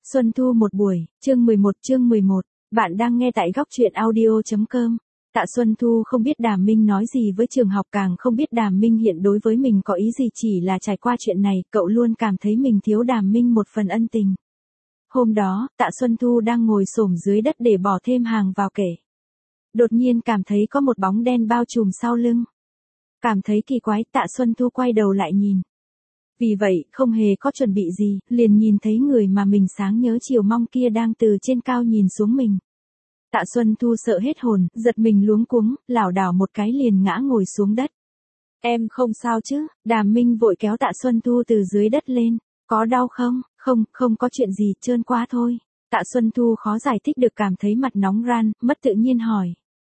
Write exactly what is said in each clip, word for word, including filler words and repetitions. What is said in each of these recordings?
Xuân thu một buổi, chương mười một chương mười một, bạn đang nghe tại góc truyện audio.com. Tạ Xuân Thu không biết Đàm Minh nói gì với trường học, càng không biết Đàm Minh hiện đối với mình có ý gì, chỉ là trải qua chuyện này, cậu luôn cảm thấy mình thiếu Đàm Minh một phần ân tình. Hôm đó, Tạ Xuân Thu đang ngồi xổm dưới đất để bỏ thêm hàng vào kệ. Đột nhiên cảm thấy có một bóng đen bao trùm sau lưng. Cảm thấy kỳ quái, Tạ Xuân Thu quay đầu lại nhìn. Vì vậy, không hề có chuẩn bị gì, liền nhìn thấy người mà mình sáng nhớ chiều mong kia đang từ trên cao nhìn xuống mình. Tạ Xuân Thu sợ hết hồn, giật mình luống cuống, lảo đảo một cái liền ngã ngồi xuống đất. Em không sao chứ? Đàm Minh vội kéo Tạ Xuân Thu từ dưới đất lên. Có đau không? Không, không có chuyện gì, trơn quá thôi. Tạ Xuân Thu khó giải thích được, cảm thấy mặt nóng ran, mất tự nhiên hỏi.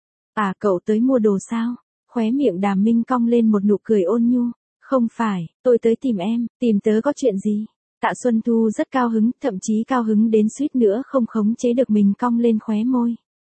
À, cậu tới mua đồ sao? Khóe miệng Đàm Minh cong lên một nụ cười ôn nhu. Không phải, tôi tới tìm em, tìm tớ có chuyện gì? Tạ Xuân Thu rất cao hứng, thậm chí cao hứng đến suýt nữa không khống chế được mình cong lên khóe môi.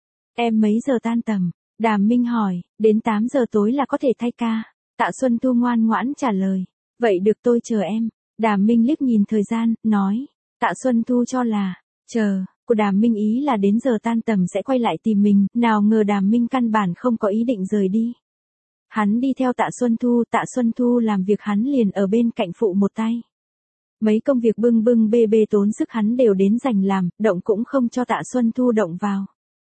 Em mấy giờ tan tầm? Đàm Minh hỏi, đến tám giờ tối là có thể thay ca. Tạ Xuân Thu ngoan ngoãn trả lời. Vậy được, tôi chờ em. Đàm Minh liếc nhìn thời gian, nói. Tạ Xuân Thu cho là, chờ, của Đàm Minh ý là đến giờ tan tầm sẽ quay lại tìm mình, nào ngờ Đàm Minh căn bản không có ý định rời đi. Hắn đi theo Tạ Xuân Thu, Tạ Xuân Thu làm việc hắn liền ở bên cạnh phụ một tay. Mấy công việc bưng bưng bê bê tốn sức hắn đều đến dành làm, động cũng không cho Tạ Xuân Thu động vào.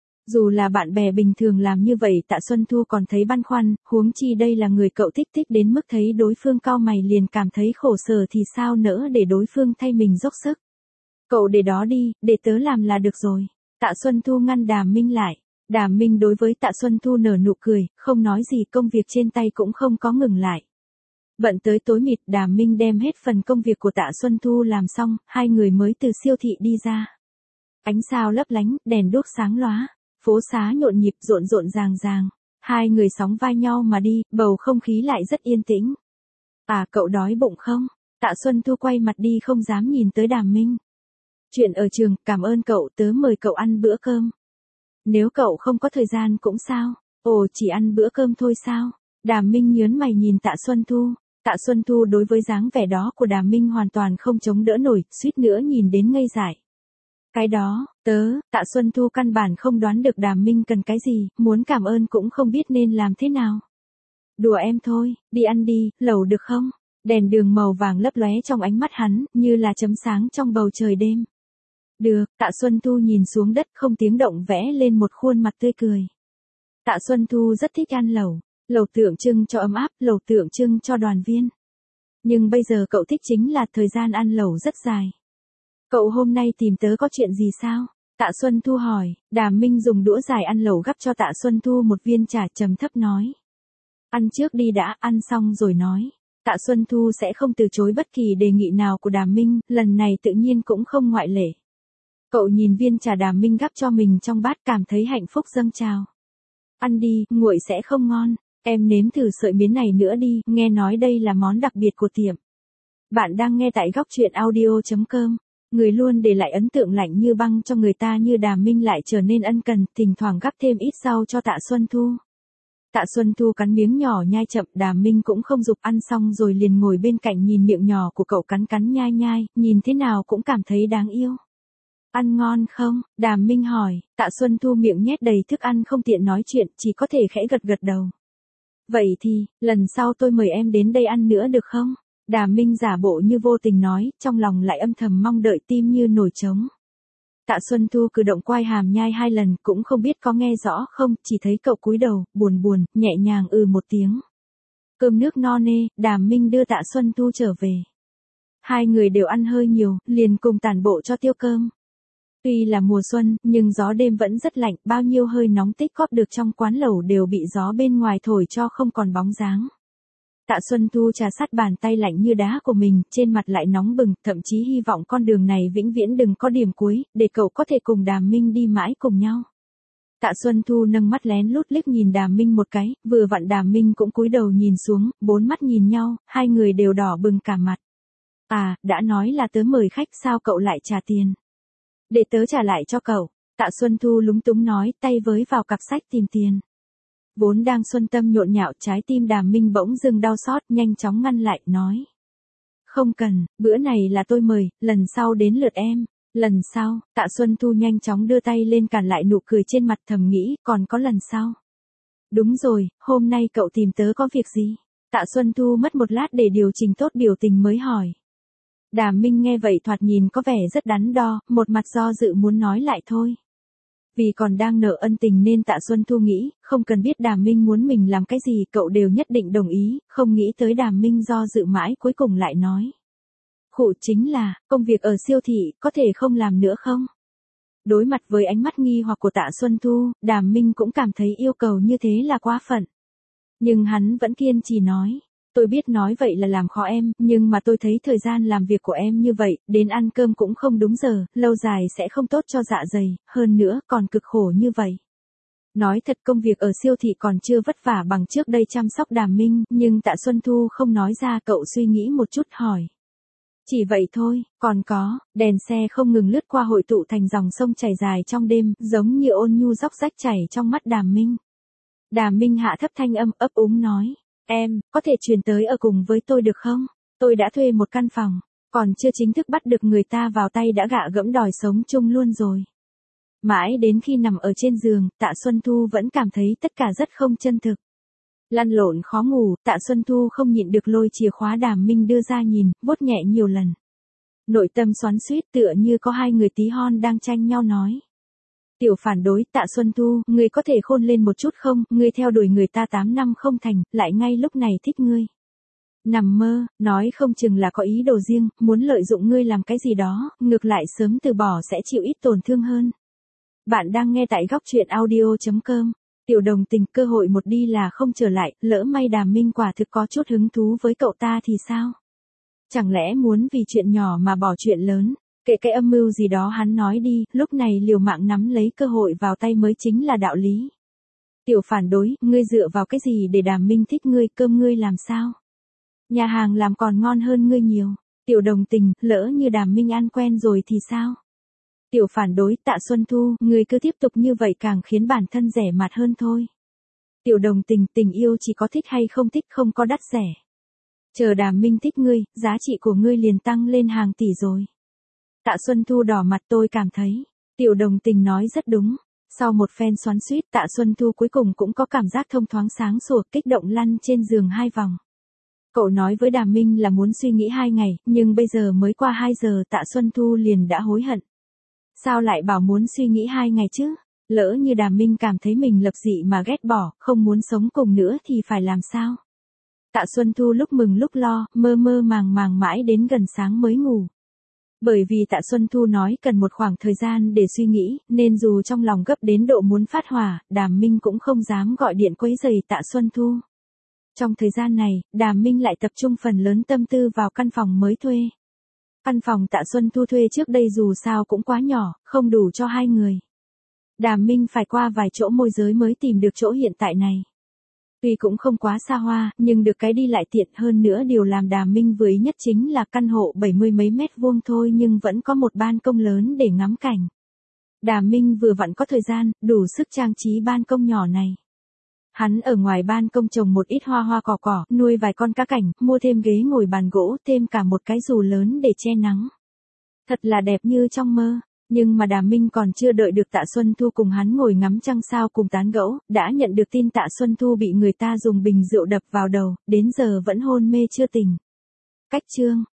Dù là bạn bè bình thường làm như vậy Tạ Xuân Thu còn thấy băn khoăn, huống chi đây là người cậu thích thích đến mức thấy đối phương cau mày liền cảm thấy khổ sở thì sao nỡ để đối phương thay mình dốc sức. Cậu để đó đi, để tớ làm là được rồi. Tạ Xuân Thu ngăn Đàm Minh lại. Đàm Minh đối với Tạ Xuân Thu nở nụ cười, không nói gì, công việc trên tay cũng không có ngừng lại. Bận tới tối mịt, Đàm Minh đem hết phần công việc của Tạ Xuân Thu làm xong, hai người mới từ siêu thị đi ra. Ánh sao lấp lánh, đèn đuốc sáng lóa, phố xá nhộn nhịp rộn rộn ràng ràng. Hai người sóng vai nhau mà đi, bầu không khí lại rất yên tĩnh. À, cậu đói bụng không? Tạ Xuân Thu quay mặt đi không dám nhìn tới Đàm Minh. Chuyện ở trường, cảm ơn cậu, tớ mời cậu ăn bữa cơm. Nếu cậu không có thời gian cũng sao? Ồ, chỉ ăn bữa cơm thôi sao? Đàm Minh nhớn mày nhìn Tạ Xuân Thu. Tạ Xuân Thu đối với dáng vẻ đó của Đàm Minh hoàn toàn không chống đỡ nổi, suýt nữa nhìn đến ngây dại. Cái đó, tớ, Tạ Xuân Thu căn bản không đoán được Đàm Minh cần cái gì, muốn cảm ơn cũng không biết nên làm thế nào. Đùa em thôi, đi ăn đi, lẩu được không? Đèn đường màu vàng lấp lóe trong ánh mắt hắn, như là chấm sáng trong bầu trời đêm. Được, Tạ Xuân Thu nhìn xuống đất không tiếng động vẽ lên một khuôn mặt tươi cười. Tạ Xuân Thu rất thích ăn lẩu, lẩu tượng trưng cho ấm áp, lẩu tượng trưng cho đoàn viên. Nhưng bây giờ cậu thích chính là thời gian ăn lẩu rất dài. Cậu hôm nay tìm tớ có chuyện gì sao? Tạ Xuân Thu hỏi. Đàm Minh dùng đũa dài ăn lẩu gắp cho Tạ Xuân Thu một viên trà, trầm thấp nói. Ăn trước đi đã, ăn xong rồi nói. Tạ Xuân Thu sẽ không từ chối bất kỳ đề nghị nào của Đàm Minh, lần này tự nhiên cũng không ngoại lệ. Cậu nhìn viên trà Đàm Minh gắp cho mình trong bát, cảm thấy hạnh phúc dâng trào. Ăn đi, nguội sẽ không ngon. Em nếm thử sợi miến này nữa đi, nghe nói đây là món đặc biệt của tiệm. Bạn đang nghe tại góc truyện audio.com. Người luôn để lại ấn tượng lạnh như băng cho người ta như Đàm Minh lại trở nên ân cần, thỉnh thoảng gắp thêm ít rau cho Tạ Xuân Thu. Tạ Xuân Thu cắn miếng nhỏ nhai chậm, Đàm Minh cũng không giục, ăn xong rồi liền ngồi bên cạnh nhìn miệng nhỏ của cậu cắn cắn nhai nhai, nhìn thế nào cũng cảm thấy đáng yêu. Ăn ngon không? Đàm Minh hỏi. Tạ Xuân Thu miệng nhét đầy thức ăn không tiện nói chuyện, chỉ có thể khẽ gật gật đầu. Vậy thì, lần sau tôi mời em đến đây ăn nữa được không? Đàm Minh giả bộ như vô tình nói, trong lòng lại âm thầm mong đợi, tim như nổi trống. Tạ Xuân Thu cử động quai hàm nhai hai lần, cũng không biết có nghe rõ không, chỉ thấy cậu cúi đầu, buồn buồn, nhẹ nhàng ừ một tiếng. Cơm nước no nê, Đàm Minh đưa Tạ Xuân Thu trở về. Hai người đều ăn hơi nhiều, liền cùng tản bộ cho tiêu cơm. Tuy là mùa xuân, nhưng gió đêm vẫn rất lạnh, bao nhiêu hơi nóng tích góp được trong quán lẩu đều bị gió bên ngoài thổi cho không còn bóng dáng. Tạ Xuân Thu trà sát bàn tay lạnh như đá của mình, trên mặt lại nóng bừng, thậm chí hy vọng con đường này vĩnh viễn đừng có điểm cuối, để cậu có thể cùng Đàm Minh đi mãi cùng nhau. Tạ Xuân Thu nâng mắt lén lút liếc nhìn Đàm Minh một cái, vừa vặn Đàm Minh cũng cúi đầu nhìn xuống, bốn mắt nhìn nhau, hai người đều đỏ bừng cả mặt. À, đã nói là tớ mời khách, sao cậu lại trả tiền? Để tớ trả lại cho cậu. Tạ Xuân Thu lúng túng nói, tay với vào cặp sách tìm tiền. Vốn đang xuân tâm nhộn nhạo, trái tim Đàm Minh bỗng dưng đau xót, nhanh chóng ngăn lại, nói. Không cần, bữa này là tôi mời, lần sau đến lượt em. Lần sau, Tạ Xuân Thu nhanh chóng đưa tay lên cản lại nụ cười trên mặt, thầm nghĩ, còn có lần sau. Đúng rồi, hôm nay cậu tìm tớ có việc gì? Tạ Xuân Thu mất một lát để điều chỉnh tốt biểu tình mới hỏi. Đàm Minh nghe vậy thoạt nhìn có vẻ rất đắn đo, một mặt do dự muốn nói lại thôi. Vì còn đang nợ ân tình nên Tạ Xuân Thu nghĩ, không cần biết Đàm Minh muốn mình làm cái gì cậu đều nhất định đồng ý, không nghĩ tới Đàm Minh do dự mãi cuối cùng lại nói. Khụ chính là, công việc ở siêu thị, có thể không làm nữa không? Đối mặt với ánh mắt nghi hoặc của Tạ Xuân Thu, Đàm Minh cũng cảm thấy yêu cầu như thế là quá phận. Nhưng hắn vẫn kiên trì nói. Tôi biết nói vậy là làm khó em, nhưng mà tôi thấy thời gian làm việc của em như vậy, đến ăn cơm cũng không đúng giờ, lâu dài sẽ không tốt cho dạ dày, hơn nữa còn cực khổ như vậy. Nói thật công việc ở siêu thị còn chưa vất vả bằng trước đây chăm sóc Đàm Minh, nhưng Tạ Xuân Thu không nói ra, cậu suy nghĩ một chút hỏi. Chỉ vậy thôi, còn có, đèn xe không ngừng lướt qua hội tụ thành dòng sông chảy dài trong đêm, giống như ôn nhu róc rách chảy trong mắt Đàm Minh. Đàm Minh hạ thấp thanh âm ấp úng nói. Em, có thể chuyển tới ở cùng với tôi được không? Tôi đã thuê một căn phòng, còn chưa chính thức bắt được người ta vào tay đã gạ gẫm đòi sống chung luôn rồi. Mãi đến khi nằm ở trên giường, Tạ Xuân Thu vẫn cảm thấy tất cả rất không chân thực. Lăn lộn khó ngủ, Tạ Xuân Thu không nhịn được lôi chìa khóa Đàm Minh đưa ra nhìn, vuốt nhẹ nhiều lần. Nội tâm xoắn xuýt tựa như có hai người tí hon đang tranh nhau nói. Tiểu phản đối, Tạ Xuân Thu, ngươi có thể khôn lên một chút không, ngươi theo đuổi người ta tám năm không thành, lại ngay lúc này thích ngươi. Nằm mơ, nói không chừng là có ý đồ riêng, muốn lợi dụng ngươi làm cái gì đó, ngược lại sớm từ bỏ sẽ chịu ít tổn thương hơn. Bạn đang nghe tại góc truyện audio chấm com. Tiểu đồng tình, cơ hội một đi là không trở lại, lỡ may Đàm Minh quả thực có chút hứng thú với cậu ta thì sao? Chẳng lẽ muốn vì chuyện nhỏ mà bỏ chuyện lớn? Kệ cái âm mưu gì đó hắn nói đi, lúc này liều mạng nắm lấy cơ hội vào tay mới chính là đạo lý. Tiểu phản đối, ngươi dựa vào cái gì để Đàm Minh thích ngươi, cơm ngươi làm sao? Nhà hàng làm còn ngon hơn ngươi nhiều. Tiểu đồng tình, lỡ như Đàm Minh ăn quen rồi thì sao? Tiểu phản đối, Tạ Xuân Thu, ngươi cứ tiếp tục như vậy càng khiến bản thân rẻ mạt hơn thôi. Tiểu đồng tình, tình yêu chỉ có thích hay không thích, không có đắt rẻ. Chờ Đàm Minh thích ngươi, giá trị của ngươi liền tăng lên hàng tỷ rồi. Tạ Xuân Thu đỏ mặt, tôi cảm thấy, tiểu đồng tình nói rất đúng. Sau một phen xoắn xuýt, Tạ Xuân Thu cuối cùng cũng có cảm giác thông thoáng sáng sủa, kích động lăn trên giường hai vòng. Cậu nói với Đàm Minh là muốn suy nghĩ hai ngày, nhưng bây giờ mới qua hai giờ Tạ Xuân Thu liền đã hối hận. Sao lại bảo muốn suy nghĩ hai ngày chứ? Lỡ như Đàm Minh cảm thấy mình lập dị mà ghét bỏ, không muốn sống cùng nữa thì phải làm sao? Tạ Xuân Thu lúc mừng lúc lo, mơ mơ màng màng mãi đến gần sáng mới ngủ. Bởi vì Tạ Xuân Thu nói cần một khoảng thời gian để suy nghĩ, nên dù trong lòng gấp đến độ muốn phát hỏa, Đàm Minh cũng không dám gọi điện quấy rầy Tạ Xuân Thu. Trong thời gian này, Đàm Minh lại tập trung phần lớn tâm tư vào căn phòng mới thuê. Căn phòng Tạ Xuân Thu thuê trước đây dù sao cũng quá nhỏ, không đủ cho hai người. Đàm Minh phải qua vài chỗ môi giới mới tìm được chỗ hiện tại này. Tuy cũng không quá xa hoa, nhưng được cái đi lại tiện hơn nữa, điều làm Đàm Minh vừa ý nhất chính là căn hộ bảy mươi mấy mét vuông thôi nhưng vẫn có một ban công lớn để ngắm cảnh. Đàm Minh vừa vặn có thời gian, đủ sức trang trí ban công nhỏ này. Hắn ở ngoài ban công trồng một ít hoa hoa cỏ cỏ, nuôi vài con cá cảnh, mua thêm ghế ngồi bàn gỗ, thêm cả một cái dù lớn để che nắng. Thật là đẹp như trong mơ. Nhưng mà Đàm Minh còn chưa đợi được Tạ Xuân Thu cùng hắn ngồi ngắm trăng sao cùng tán gẫu, đã nhận được tin Tạ Xuân Thu bị người ta dùng bình rượu đập vào đầu, đến giờ vẫn hôn mê chưa tỉnh. Cách chương